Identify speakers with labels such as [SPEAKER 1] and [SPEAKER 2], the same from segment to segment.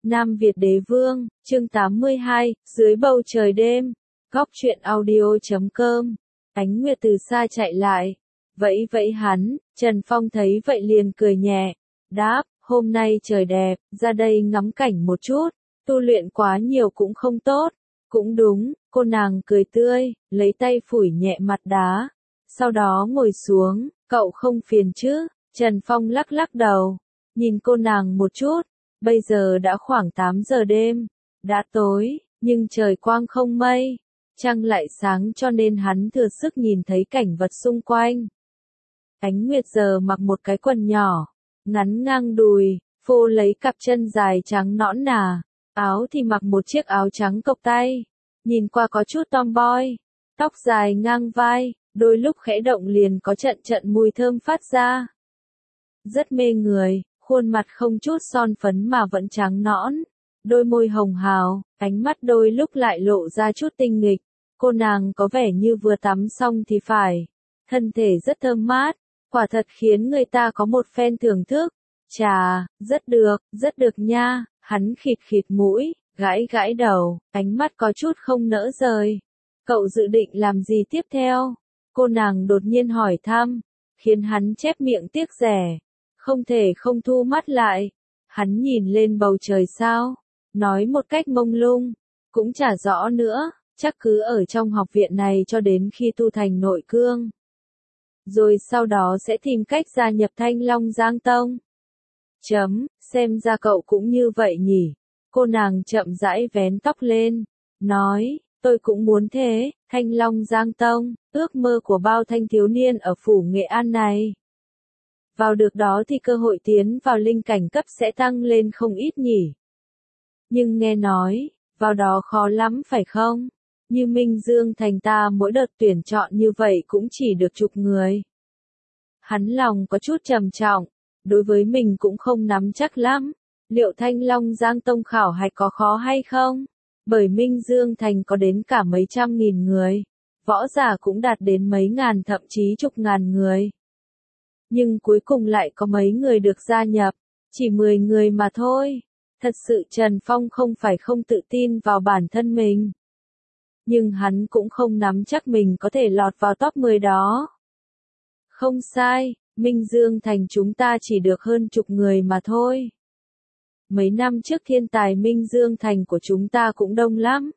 [SPEAKER 1] Nam Việt Đế Vương, chương 82, dưới bầu trời đêm. Góc truyện audio.com. Ánh Nguyệt từ xa chạy lại. Vẫy vẫy hắn, Trần Phong thấy vậy liền cười nhẹ. Đáp, hôm nay trời đẹp, ra đây ngắm cảnh một chút. Tu luyện quá nhiều cũng không tốt. Cũng đúng, cô nàng cười tươi, lấy tay phủi nhẹ mặt đá. Sau đó ngồi xuống, cậu không phiền chứ? Trần Phong lắc lắc đầu. Nhìn cô nàng một chút. Bây giờ đã khoảng 8 giờ đêm, đã tối, nhưng trời quang không mây, trăng lại sáng cho nên hắn thừa sức nhìn thấy cảnh vật xung quanh. Ánh Nguyệt giờ mặc một cái quần nhỏ, ngắn ngang đùi, phô lấy cặp chân dài trắng nõn nà, áo thì mặc một chiếc áo trắng cộc tay, nhìn qua có chút tomboy, tóc dài ngang vai, đôi lúc khẽ động liền có trận trận mùi thơm phát ra. Rất mê người. Khuôn mặt không chút son phấn mà vẫn trắng nõn, đôi môi hồng hào, ánh mắt đôi lúc lại lộ ra chút tinh nghịch. Cô nàng có vẻ như vừa tắm xong thì phải. Thân thể rất thơm mát, quả thật khiến người ta có một phen thưởng thức. Chà, rất được nha, hắn khịt khịt mũi, gãi gãi đầu, ánh mắt có chút không nỡ rời. Cậu dự định làm gì tiếp theo? Cô nàng đột nhiên hỏi thăm, khiến hắn chép miệng tiếc rẻ. Không thể không thu mắt lại. Hắn nhìn lên bầu trời sao, nói một cách mông lung, cũng chả rõ nữa, chắc cứ ở trong học viện này cho đến khi tu thành nội cương. Rồi sau đó sẽ tìm cách gia nhập Thanh Long Giang Tông. Xem ra cậu cũng như vậy nhỉ. Cô nàng chậm rãi vén tóc lên, nói, tôi cũng muốn thế, Thanh Long Giang Tông, ước mơ của bao thanh thiếu niên ở phủ Nghệ An này. Vào được đó thì cơ hội tiến vào linh cảnh cấp sẽ tăng lên không ít nhỉ. Nhưng nghe nói, vào đó khó lắm phải không? Như Minh Dương thành ta mỗi đợt tuyển chọn như vậy cũng chỉ được chục người. Hắn lòng có chút trầm trọng, đối với mình cũng không nắm chắc lắm. Liệu Thanh Long Giang Tông khảo hạch có khó hay không? Bởi Minh Dương thành có đến cả mấy trăm nghìn người. Võ giả cũng đạt đến mấy ngàn thậm chí chục ngàn người. Nhưng cuối cùng lại có mấy người được gia nhập, chỉ 10 người mà thôi. Thật sự Trần Phong không phải không tự tin vào bản thân mình. Nhưng hắn cũng không nắm chắc mình có thể lọt vào top 10 đó. Không sai, Minh Dương thành chúng ta chỉ được hơn chục người mà thôi. Mấy năm trước thiên tài Minh Dương thành của chúng ta cũng đông lắm.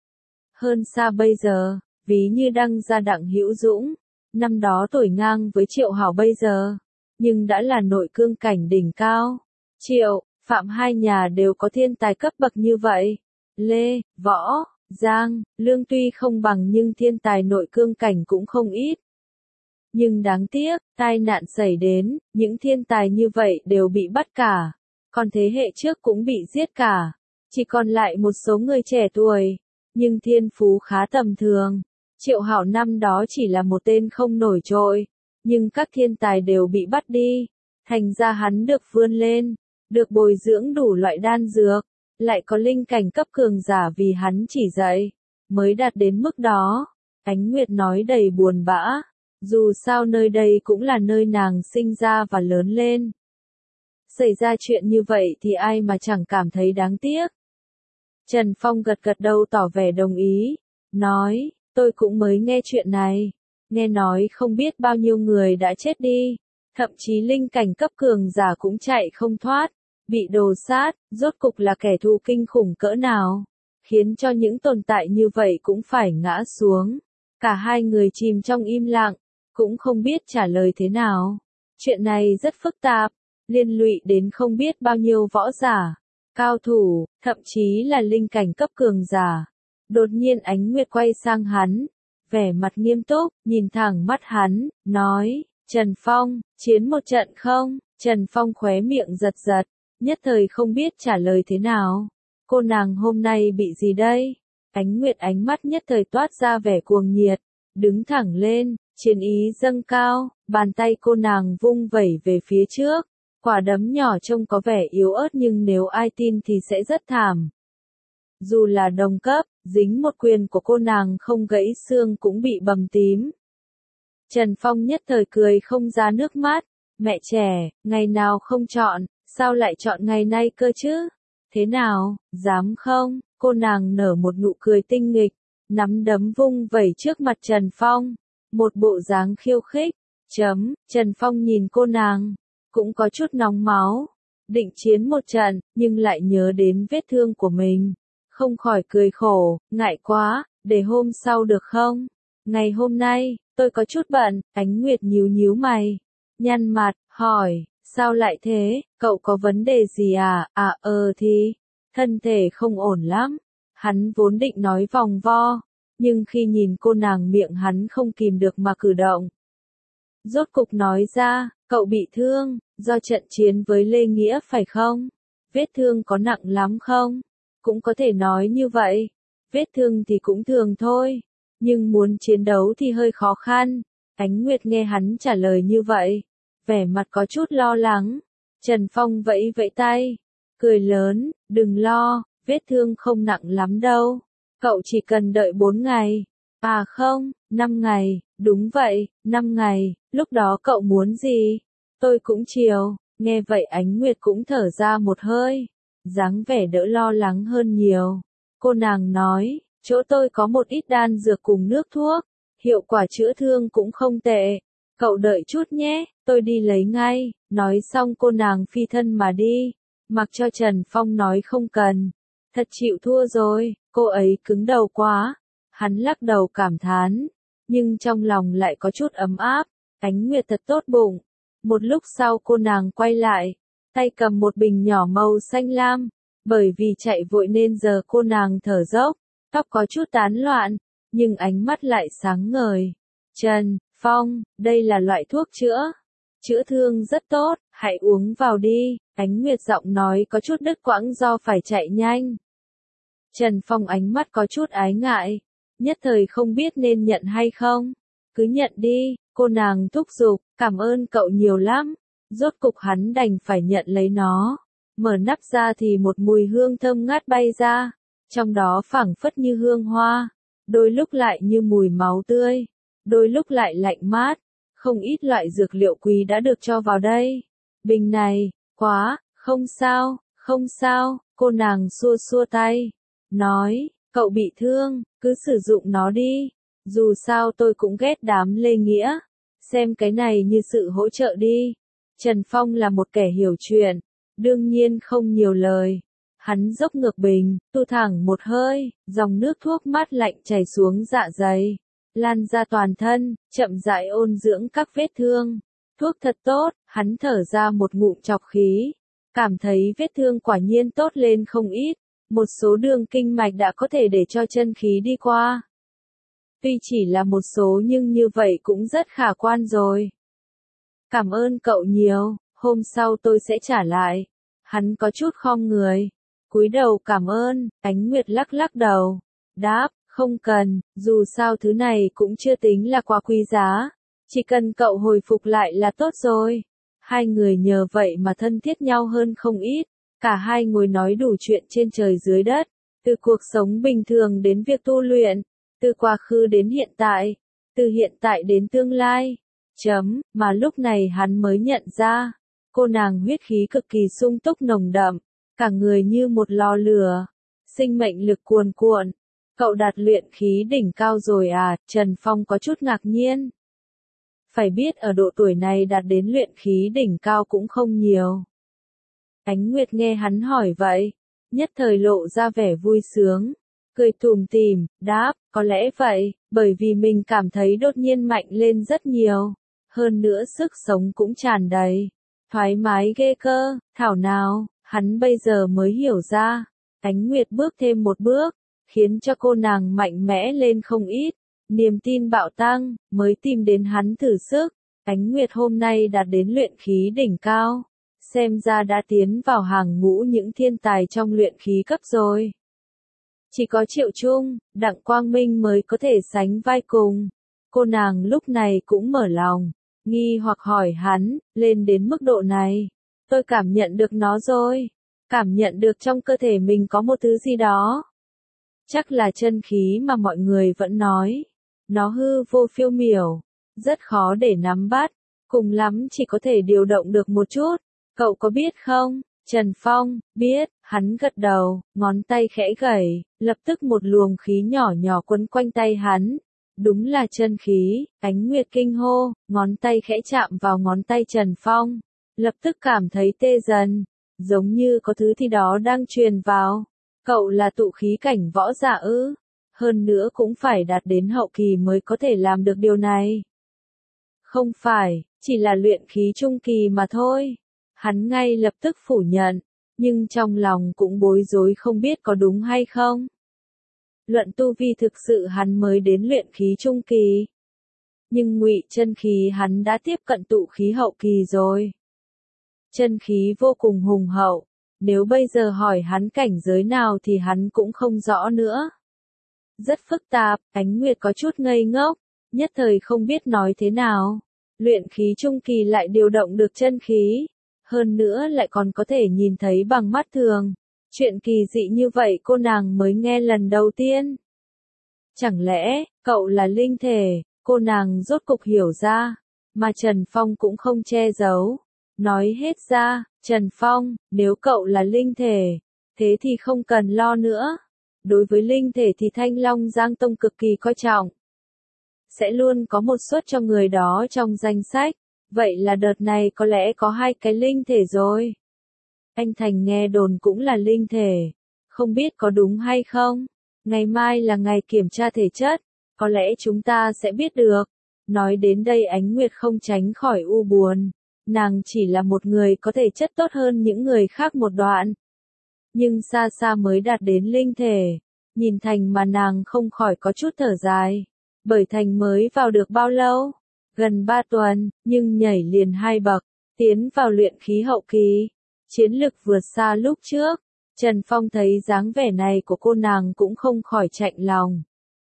[SPEAKER 1] Hơn xa bây giờ, ví như Đăng Gia Đặng Hữu Dũng. Năm đó tuổi ngang với Triệu Hảo bây giờ, nhưng đã là nội cương cảnh đỉnh cao. Triệu, Phạm hai nhà đều có thiên tài cấp bậc như vậy. Lê, Võ, Giang, Lương tuy không bằng nhưng thiên tài nội cương cảnh cũng không ít. Nhưng đáng tiếc, tai nạn xảy đến, những thiên tài như vậy đều bị bắt cả. Còn thế hệ trước cũng bị giết cả. Chỉ còn lại một số người trẻ tuổi, nhưng thiên phú khá tầm thường. Triệu Hảo năm đó chỉ là một tên không nổi trội, nhưng các thiên tài đều bị bắt đi, thành ra hắn được vươn lên, được bồi dưỡng đủ loại đan dược, lại có linh cảnh cấp cường giả vì hắn chỉ dạy, mới đạt đến mức đó. Ánh Nguyệt nói đầy buồn bã, dù sao nơi đây cũng là nơi nàng sinh ra và lớn lên. Xảy ra chuyện như vậy thì ai mà chẳng cảm thấy đáng tiếc. Trần Phong gật gật đầu tỏ vẻ đồng ý, nói, tôi cũng mới nghe chuyện này, nghe nói không biết bao nhiêu người đã chết đi, thậm chí linh cảnh cấp cường giả cũng chạy không thoát, bị đồ sát, rốt cục là kẻ thù kinh khủng cỡ nào, khiến cho những tồn tại như vậy cũng phải ngã xuống. Cả hai người chìm trong im lặng, cũng không biết trả lời thế nào. Chuyện này rất phức tạp, liên lụy đến không biết bao nhiêu võ giả, cao thủ, thậm chí là linh cảnh cấp cường giả. Đột nhiên Ánh Nguyệt quay sang hắn, vẻ mặt nghiêm túc, nhìn thẳng mắt hắn, nói, Trần Phong, chiến một trận không? Trần Phong khóe miệng giật giật, nhất thời không biết trả lời thế nào. Cô nàng hôm nay bị gì đây? Ánh Nguyệt ánh mắt nhất thời toát ra vẻ cuồng nhiệt, đứng thẳng lên, chiến ý dâng cao, bàn tay cô nàng vung vẩy về phía trước. Quả đấm nhỏ trông có vẻ yếu ớt nhưng nếu ai tin thì sẽ rất thảm. Dù là đồng cấp, dính một quyền của cô nàng không gãy xương cũng bị bầm tím. Trần Phong nhất thời cười không ra nước mắt, mẹ trẻ, ngày nào không chọn, sao lại chọn ngày nay cơ chứ? Thế nào, dám không? Cô nàng nở một nụ cười tinh nghịch, nắm đấm vung vẩy trước mặt Trần Phong, một bộ dáng khiêu khích. Trần Phong nhìn cô nàng, cũng có chút nóng máu, định chiến một trận, nhưng lại nhớ đến vết thương của mình, không khỏi cười khổ, ngại quá, để hôm sau được không? Ngày hôm nay, tôi có chút bận. Ánh Nguyệt nhíu nhíu mày, nhăn mặt, hỏi, sao lại thế, cậu có vấn đề gì à? Thì, thân thể không ổn lắm. Hắn vốn định nói vòng vo, nhưng khi nhìn cô nàng miệng hắn không kìm được mà cử động. Rốt cục nói ra, cậu bị thương, do trận chiến với Lê Nghĩa phải không? Vết thương có nặng lắm không? Cũng có thể nói như vậy. Vết thương thì cũng thường thôi, nhưng muốn chiến đấu thì hơi khó khăn. Ánh Nguyệt nghe hắn trả lời như vậy, vẻ mặt có chút lo lắng. Trần Phong vẫy vẫy tay, cười lớn, đừng lo, vết thương không nặng lắm đâu. Cậu chỉ cần đợi 4 ngày. À không, 5 ngày, đúng vậy, 5 ngày, lúc đó cậu muốn gì? Tôi cũng chiều. Nghe vậy Ánh Nguyệt cũng thở ra một hơi, dáng vẻ đỡ lo lắng hơn nhiều. Cô nàng nói, chỗ tôi có một ít đan dược cùng nước thuốc, hiệu quả chữa thương cũng không tệ. Cậu đợi chút nhé, tôi đi lấy ngay. Nói xong cô nàng phi thân mà đi, mặc cho Trần Phong nói không cần. Thật chịu thua rồi, cô ấy cứng đầu quá. Hắn lắc đầu cảm thán, nhưng trong lòng lại có chút ấm áp. Ánh Nguyệt thật tốt bụng. Một lúc sau cô nàng quay lại, tay cầm một bình nhỏ màu xanh lam. Bởi vì chạy vội nên giờ cô nàng thở dốc, tóc có chút tán loạn, nhưng ánh mắt lại sáng ngời. Trần Phong, đây là loại thuốc chữa thương rất tốt, hãy uống vào đi. Ánh Nguyệt giọng nói có chút đứt quãng do phải chạy nhanh. Trần Phong ánh mắt có chút ái ngại, nhất thời không biết nên nhận hay không. Cứ nhận đi, cô nàng thúc giục, cảm ơn cậu nhiều lắm. Rốt cục hắn đành phải nhận lấy nó. Mở nắp ra thì một mùi hương thơm ngát bay ra, trong đó phảng phất như hương hoa, đôi lúc lại như mùi máu tươi, đôi lúc lại lạnh mát. Không ít loại dược liệu quý đã được cho vào đây. Bình này, quá, không sao, cô nàng xua xua tay, nói, cậu bị thương, cứ sử dụng nó đi. Dù sao tôi cũng ghét đám Lê Nghĩa, xem cái này như sự hỗ trợ đi. Trần Phong là một kẻ hiểu chuyện, đương nhiên không nhiều lời. Hắn dốc ngược bình, tu thẳng một hơi, dòng nước thuốc mát lạnh chảy xuống dạ dày, lan ra toàn thân, chậm rãi ôn dưỡng các vết thương. Thuốc thật tốt, hắn thở ra một ngụm trọc khí, cảm thấy vết thương quả nhiên tốt lên không ít, một số đường kinh mạch đã có thể để cho chân khí đi qua. Tuy chỉ là một số nhưng như vậy cũng rất khả quan rồi. Cảm ơn cậu nhiều, hôm sau tôi sẽ trả lại. Hắn có chút khom người, cúi đầu cảm ơn. Ánh Nguyệt lắc lắc đầu, đáp, không cần, dù sao thứ này cũng chưa tính là quá quý giá, chỉ cần cậu hồi phục lại là tốt rồi. Hai người nhờ vậy mà thân thiết nhau hơn không ít, cả hai ngồi nói đủ chuyện trên trời dưới đất, từ cuộc sống bình thường đến việc tu luyện, từ quá khứ đến hiện tại, từ hiện tại đến tương lai. Mà lúc này hắn mới nhận ra, cô nàng huyết khí cực kỳ sung túc nồng đậm, cả người như một lò lửa, sinh mệnh lực cuồn cuộn. Cậu đạt luyện khí đỉnh cao rồi à? Trần Phong có chút ngạc nhiên. Phải biết ở độ tuổi này đạt đến luyện khí đỉnh cao cũng không nhiều. Ánh Nguyệt nghe hắn hỏi vậy, nhất thời lộ ra vẻ vui sướng, cười tủm tỉm, đáp, có lẽ vậy, bởi vì mình cảm thấy đột nhiên mạnh lên rất nhiều, hơn nữa sức sống cũng tràn đầy, thoải mái ghê cơ. Thảo nào, hắn bây giờ mới hiểu ra. Ánh Nguyệt bước thêm một bước, khiến cho cô nàng mạnh mẽ lên không ít, niềm tin bạo tăng, mới tìm đến hắn thử sức. Ánh Nguyệt hôm nay đạt đến luyện khí đỉnh cao, xem ra đã tiến vào hàng ngũ những thiên tài trong luyện khí cấp rồi. Chỉ có Triệu Trung, Đặng Quang Minh mới có thể sánh vai cùng. Cô nàng lúc này cũng mở lòng, nghi hoặc hỏi hắn, lên đến mức độ này, tôi cảm nhận được nó rồi, cảm nhận được trong cơ thể mình có một thứ gì đó. Chắc là chân khí mà mọi người vẫn nói, nó hư vô phiêu miểu, rất khó để nắm bắt, cùng lắm chỉ có thể điều động được một chút. Cậu có biết không? Trần Phong, biết, Hắn gật đầu, ngón tay khẽ gẩy, lập tức một luồng khí nhỏ nhỏ quấn quanh tay hắn. Đúng là chân khí, Ánh Nguyệt kinh hô, ngón tay khẽ chạm vào ngón tay Trần Phong. Lập tức cảm thấy tê dần, giống như có thứ gì đó đang truyền vào. Cậu là tụ khí cảnh võ giả ư? Hơn nữa cũng phải đạt đến hậu kỳ mới có thể làm được điều này. Không phải, chỉ là luyện khí trung kỳ mà thôi. Hắn ngay lập tức phủ nhận, nhưng trong lòng cũng bối rối không biết có đúng hay không. Luận tu vi thực sự hắn mới đến luyện khí trung kỳ. Nhưng ngụy chân khí hắn đã tiếp cận tụ khí hậu kỳ rồi. Chân khí vô cùng hùng hậu, nếu bây giờ hỏi hắn cảnh giới nào thì hắn cũng không rõ nữa. Rất phức tạp, Ánh Nguyệt có chút ngây ngốc, nhất thời không biết nói thế nào. Luyện khí trung kỳ lại điều động được chân khí, hơn nữa lại còn có thể nhìn thấy bằng mắt thường. Chuyện kỳ dị như vậy cô nàng mới nghe lần đầu tiên. Chẳng lẽ, cậu là linh thể, cô nàng rốt cục hiểu ra, mà Trần Phong cũng không che giấu. Nói hết ra, Trần Phong, nếu cậu là linh thể, thế thì không cần lo nữa. Đối với linh thể thì Thanh Long Giang Tông cực kỳ coi trọng. Sẽ luôn có một suất cho người đó trong danh sách. Vậy là đợt này có lẽ có 2 cái linh thể rồi. Anh Thành nghe đồn cũng là linh thể. Không biết có đúng hay không? Ngày mai là ngày kiểm tra thể chất. Có lẽ chúng ta sẽ biết được. Nói đến đây Ánh Nguyệt không tránh khỏi u buồn. Nàng chỉ là một người có thể chất tốt hơn những người khác một đoạn. Nhưng xa xa mới đạt đến linh thể. Nhìn Thành mà nàng không khỏi có chút thở dài. Bởi Thành mới vào được bao lâu? Gần 3 tuần, nhưng nhảy liền 2 bậc, tiến vào luyện khí hậu kỳ. Chiến lực vượt xa lúc trước. Trần Phong thấy dáng vẻ này của cô nàng cũng không khỏi chạnh lòng.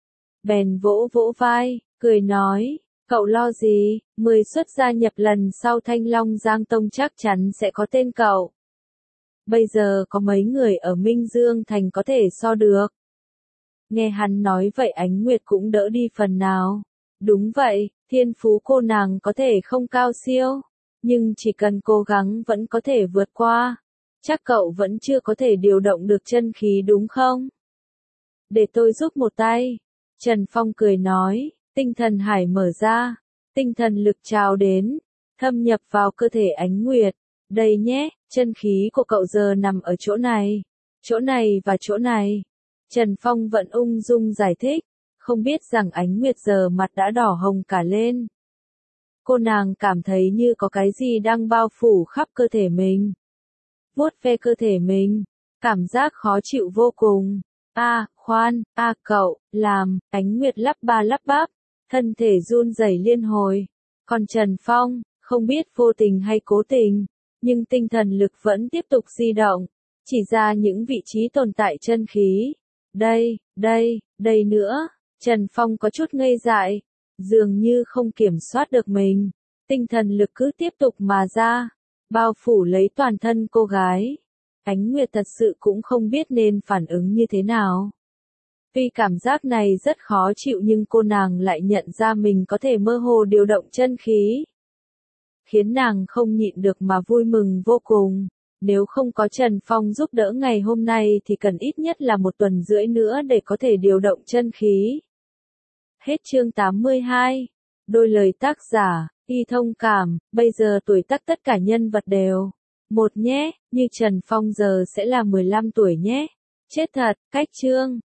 [SPEAKER 1] Bèn vỗ vỗ vai, cười nói, cậu lo gì, 10 suất gia nhập lần sau Thanh Long Giang Tông chắc chắn sẽ có tên cậu. Bây giờ có mấy người ở Minh Dương Thành có thể so được. Nghe hắn nói vậy Ánh Nguyệt cũng đỡ đi phần nào. Đúng vậy, thiên phú cô nàng có thể không cao siêu, nhưng chỉ cần cố gắng vẫn có thể vượt qua. Chắc cậu vẫn chưa có thể điều động được chân khí đúng không? Để tôi giúp một tay. Trần Phong cười nói, tinh thần hải mở ra, tinh thần lực trào đến, thâm nhập vào cơ thể Ánh Nguyệt. Đây nhé, chân khí của cậu giờ nằm ở chỗ này và chỗ này. Trần Phong vẫn ung dung giải thích, không biết rằng Ánh Nguyệt giờ mặt đã đỏ hồng cả lên. Cô nàng cảm thấy như có cái gì đang bao phủ khắp cơ thể mình. Vuốt ve cơ thể mình, cảm giác khó chịu vô cùng. Cậu, làm, Ánh Nguyệt lắp ba lắp bắp, thân thể run rẩy liên hồi. Còn Trần Phong, không biết vô tình hay cố tình, nhưng tinh thần lực vẫn tiếp tục di động, chỉ ra những vị trí tồn tại chân khí. Đây nữa, Trần Phong có chút ngây dại, dường như không kiểm soát được mình, tinh thần lực cứ tiếp tục mà ra, bao phủ lấy toàn thân cô gái. Ánh Nguyệt thật sự cũng không biết nên phản ứng như thế nào. Tuy cảm giác này rất khó chịu nhưng cô nàng lại nhận ra mình có thể mơ hồ điều động chân khí. Khiến nàng không nhịn được mà vui mừng vô cùng. Nếu không có Trần Phong giúp đỡ ngày hôm nay thì cần ít nhất là 1 tuần rưỡi nữa để có thể điều động chân khí. Hết chương 82. Đôi lời tác giả, Y Thông Cảm, bây giờ tuổi tác tất cả nhân vật đều. 1 nhé, như Trần Phong giờ sẽ là 15 tuổi nhé. Chết thật, cách chương.